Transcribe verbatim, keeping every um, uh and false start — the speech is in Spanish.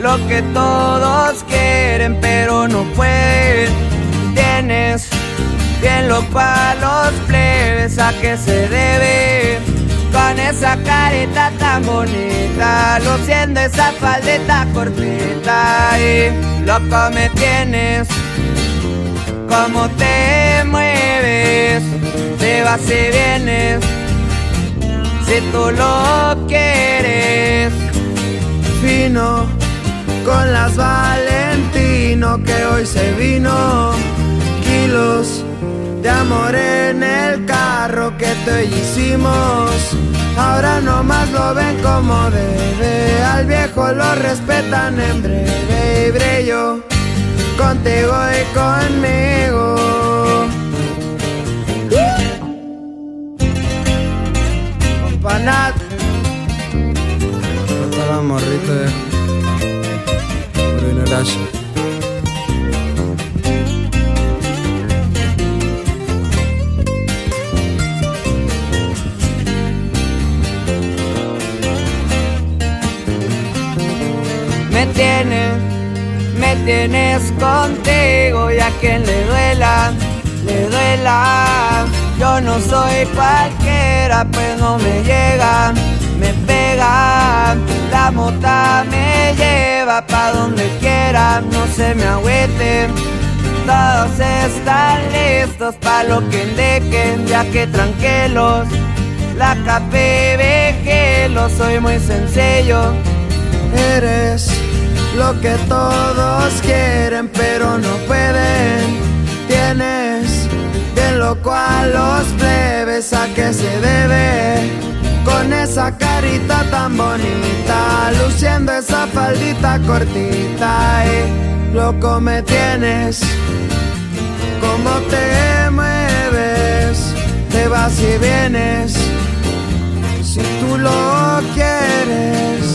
lo que todos quieren pero no pueden. Tienes bien lo pa' los plebes, ¿a qué se debe? Con esa carita tan bonita, luciendo esa faldita cortita. Y loco me tienes, cómo te mueves, te vas y vienes, si tú lo quieres. Fino, con las Valentino que hoy se vino. Kilos de amor en el carro que tú y yo hicimos. Ahora nomás lo ven como debe, al viejo lo respetan en breve. Y brillo contigo y conmigo. Compa Nat, estaba morrito de Bruno Rash. Me tienes, me tienes contigo, y a quien le duela, le duela. Yo no soy cualquiera, pues no me llega, me pega. La mota me lleva pa' donde quiera, no se me agüeten. Todos están listos pa' lo que indiquen, ya que tranquilos. La K P B que lo soy muy sencillo. Eres lo que todos quieren pero no pueden. Tienes bien loco a los plebes, ¿a qué se debe? Con esa carita tan bonita, luciendo esa faldita cortita. Y loco me tienes, cómo te mueves, te vas y vienes, si tú lo quieres.